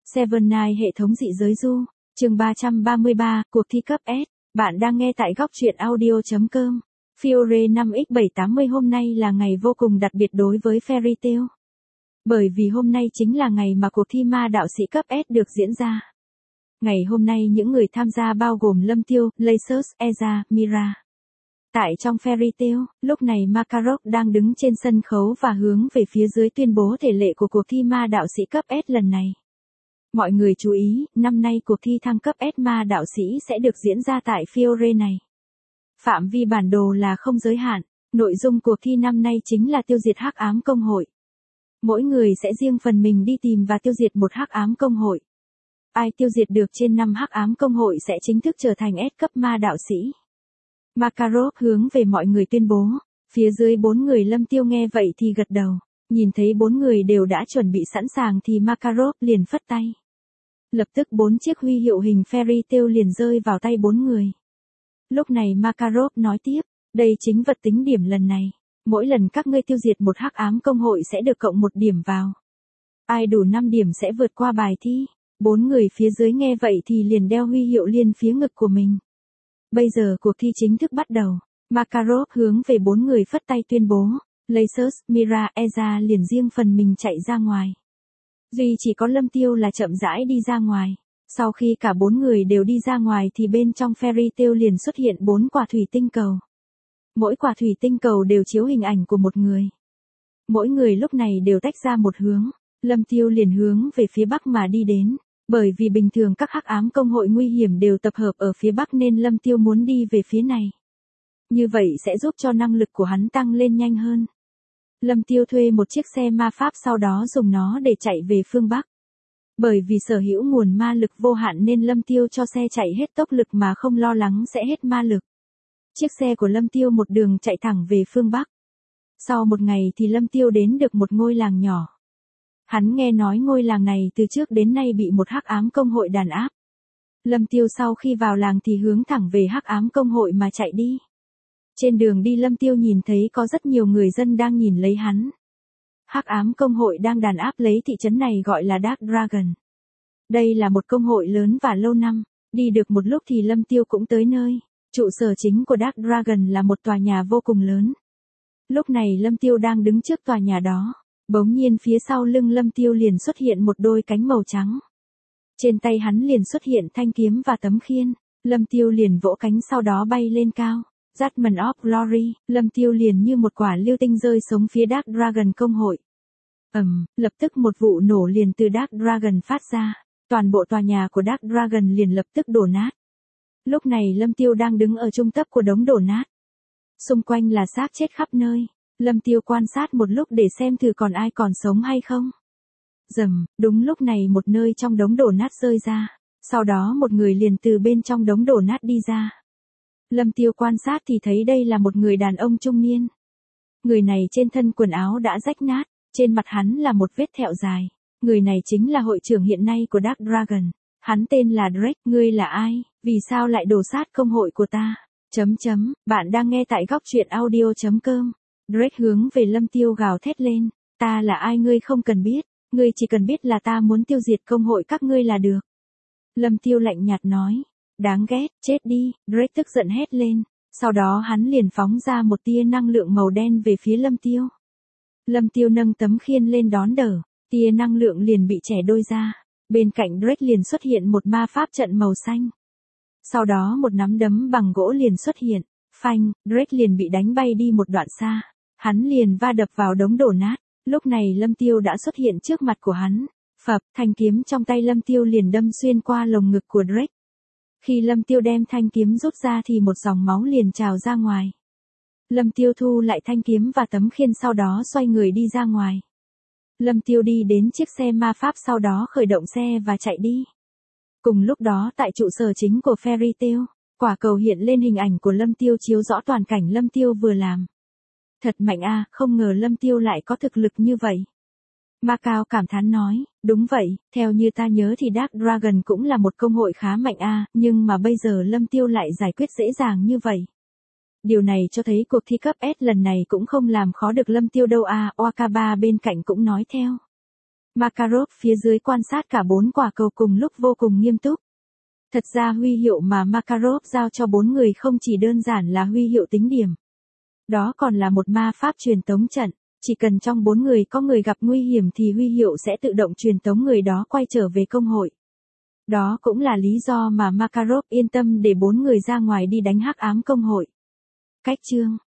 Seven Night hệ thống dị giới du, chương 333, cuộc thi cấp S. Bạn đang nghe tại góc truyện audio.com. Fiore 5x780 hôm nay là ngày vô cùng đặc biệt đối với Fairy Tail. Bởi vì hôm nay chính là ngày mà cuộc thi ma đạo sĩ cấp S được diễn ra. Ngày hôm nay những người tham gia bao gồm Lâm Tiêu, Lacers, Eza, Mira. Tại trong Fairy Tail, lúc này Makarov đang đứng trên sân khấu và hướng về phía dưới tuyên bố thể lệ của cuộc thi ma đạo sĩ cấp S lần này. Mọi người chú ý, năm nay cuộc thi thăng cấp S ma đạo sĩ sẽ được diễn ra tại Fiore này. Phạm vi bản đồ là không giới hạn, nội dung cuộc thi năm nay chính là tiêu diệt hắc ám công hội. Mỗi người sẽ riêng phần mình đi tìm và tiêu diệt một hắc ám công hội. Ai tiêu diệt được trên 5 hắc ám công hội sẽ chính thức trở thành S cấp ma đạo sĩ. Makarov hướng về mọi người tuyên bố, phía dưới 4 người Lâm Tiêu nghe vậy thì gật đầu, nhìn thấy 4 người đều đã chuẩn bị sẵn sàng thì Makarov liền phất tay. Lập tức 4 chiếc huy hiệu hình Fairy Tail liền rơi vào tay 4 người. Lúc này Makarov nói tiếp, đây chính vật tính điểm lần này, mỗi lần các ngươi tiêu diệt một hắc ám công hội sẽ được cộng 1 điểm vào. Ai đủ 5 điểm sẽ vượt qua bài thi. 4 người phía dưới nghe vậy thì liền đeo huy hiệu liên phía ngực của mình. Bây giờ cuộc thi chính thức bắt đầu. Makarov hướng về 4 người phất tay tuyên bố, Lacers, Mira, Eza liền riêng phần mình chạy ra ngoài. Duy chỉ có Lâm Tiêu là chậm rãi đi ra ngoài. Sau khi cả 4 người đều đi ra ngoài thì bên trong Fairy Tail liền xuất hiện 4 quả thủy tinh cầu. Mỗi quả thủy tinh cầu đều chiếu hình ảnh của một người. Mỗi người lúc này đều tách ra một hướng. Lâm Tiêu liền hướng về phía bắc mà đi đến. Bởi vì bình thường các hắc ám công hội nguy hiểm đều tập hợp ở phía bắc nên Lâm Tiêu muốn đi về phía này. Như vậy sẽ giúp cho năng lực của hắn tăng lên nhanh hơn. Lâm Tiêu thuê một chiếc xe ma pháp sau đó dùng nó để chạy về phương bắc. Bởi vì sở hữu nguồn ma lực vô hạn nên Lâm Tiêu cho xe chạy hết tốc lực mà không lo lắng sẽ hết ma lực. Chiếc xe của Lâm Tiêu một đường chạy thẳng về phương bắc. Sau một ngày thì Lâm Tiêu đến được một ngôi làng nhỏ. Hắn nghe nói ngôi làng này từ trước đến nay bị một hắc ám công hội đàn áp. Lâm Tiêu sau khi vào làng thì hướng thẳng về hắc ám công hội mà chạy đi. Trên đường đi Lâm Tiêu nhìn thấy có rất nhiều người dân đang nhìn lấy hắn. Hắc ám công hội đang đàn áp lấy thị trấn này gọi là Dark Dragon. Đây là một công hội lớn và lâu năm, đi được một lúc thì Lâm Tiêu cũng tới nơi. Trụ sở chính của Dark Dragon là một tòa nhà vô cùng lớn. Lúc này Lâm Tiêu đang đứng trước tòa nhà đó. Bỗng nhiên phía sau lưng Lâm Tiêu liền xuất hiện một đôi cánh màu trắng. Trên tay hắn liền xuất hiện thanh kiếm và tấm khiên. Lâm Tiêu liền vỗ cánh sau đó bay lên cao. Judgment of Glory, Lâm Tiêu liền như một quả lưu tinh rơi xuống phía Dark Dragon công hội. Lập tức một vụ nổ liền từ Dark Dragon phát ra. Toàn bộ tòa nhà của Dark Dragon liền lập tức đổ nát. Lúc này Lâm Tiêu đang đứng ở trung tâm của đống đổ nát. Xung quanh là xác chết khắp nơi. Lâm Tiêu quan sát một lúc để xem thử còn ai còn sống hay không. Đúng lúc này một nơi trong đống đổ nát rơi ra. Sau đó một người liền từ bên trong đống đổ nát đi ra. Lâm Tiêu quan sát thì thấy đây là một người đàn ông trung niên. Người này trên thân quần áo đã rách nát, trên mặt hắn là một vết thẹo dài. Người này chính là hội trưởng hiện nay của Dark Dragon. Hắn tên là Drake, ngươi là ai, vì sao lại đổ sát công hội của ta? Bạn đang nghe tại góc truyện audio.com. Drake hướng về Lâm Tiêu gào thét lên, ta là ai ngươi không cần biết, ngươi chỉ cần biết là ta muốn tiêu diệt công hội các ngươi là được. Lâm Tiêu lạnh nhạt nói, đáng ghét, chết đi, Drake tức giận hét lên, sau đó hắn liền phóng ra một tia năng lượng màu đen về phía Lâm Tiêu. Lâm Tiêu nâng tấm khiên lên đón đỡ, tia năng lượng liền bị chẻ đôi ra, bên cạnh Drake liền xuất hiện một ma pháp trận màu xanh. Sau đó một nắm đấm bằng gỗ liền xuất hiện, phanh, Drake liền bị đánh bay đi một đoạn xa. Hắn liền va đập vào đống đổ nát, lúc này Lâm Tiêu đã xuất hiện trước mặt của hắn, phập, thanh kiếm trong tay Lâm Tiêu liền đâm xuyên qua lồng ngực của Drake. Khi Lâm Tiêu đem thanh kiếm rút ra thì một dòng máu liền trào ra ngoài. Lâm Tiêu thu lại thanh kiếm và tấm khiên sau đó xoay người đi ra ngoài. Lâm Tiêu đi đến chiếc xe ma pháp sau đó khởi động xe và chạy đi. Cùng lúc đó tại trụ sở chính của Fairy Tail, quả cầu hiện lên hình ảnh của Lâm Tiêu chiếu rõ toàn cảnh Lâm Tiêu vừa làm. Thật mạnh a, không ngờ Lâm Tiêu lại có thực lực như vậy. Macao cảm thán nói, đúng vậy, theo như ta nhớ thì Dark Dragon cũng là một công hội khá mạnh a, nhưng mà bây giờ Lâm Tiêu lại giải quyết dễ dàng như vậy. Điều này cho thấy cuộc thi cấp S lần này cũng không làm khó được Lâm Tiêu đâu a, Wakaba bên cạnh cũng nói theo. Makarov phía dưới quan sát cả 4 quả cầu cùng lúc vô cùng nghiêm túc. Thật ra huy hiệu mà Makarov giao cho 4 người không chỉ đơn giản là huy hiệu tính điểm. Đó còn là một ma pháp truyền tống trận, chỉ cần trong 4 người có người gặp nguy hiểm thì huy hiệu sẽ tự động truyền tống người đó quay trở về công hội. Đó cũng là lý do mà Makarov yên tâm để 4 người ra ngoài đi đánh hắc ám công hội. Cách chương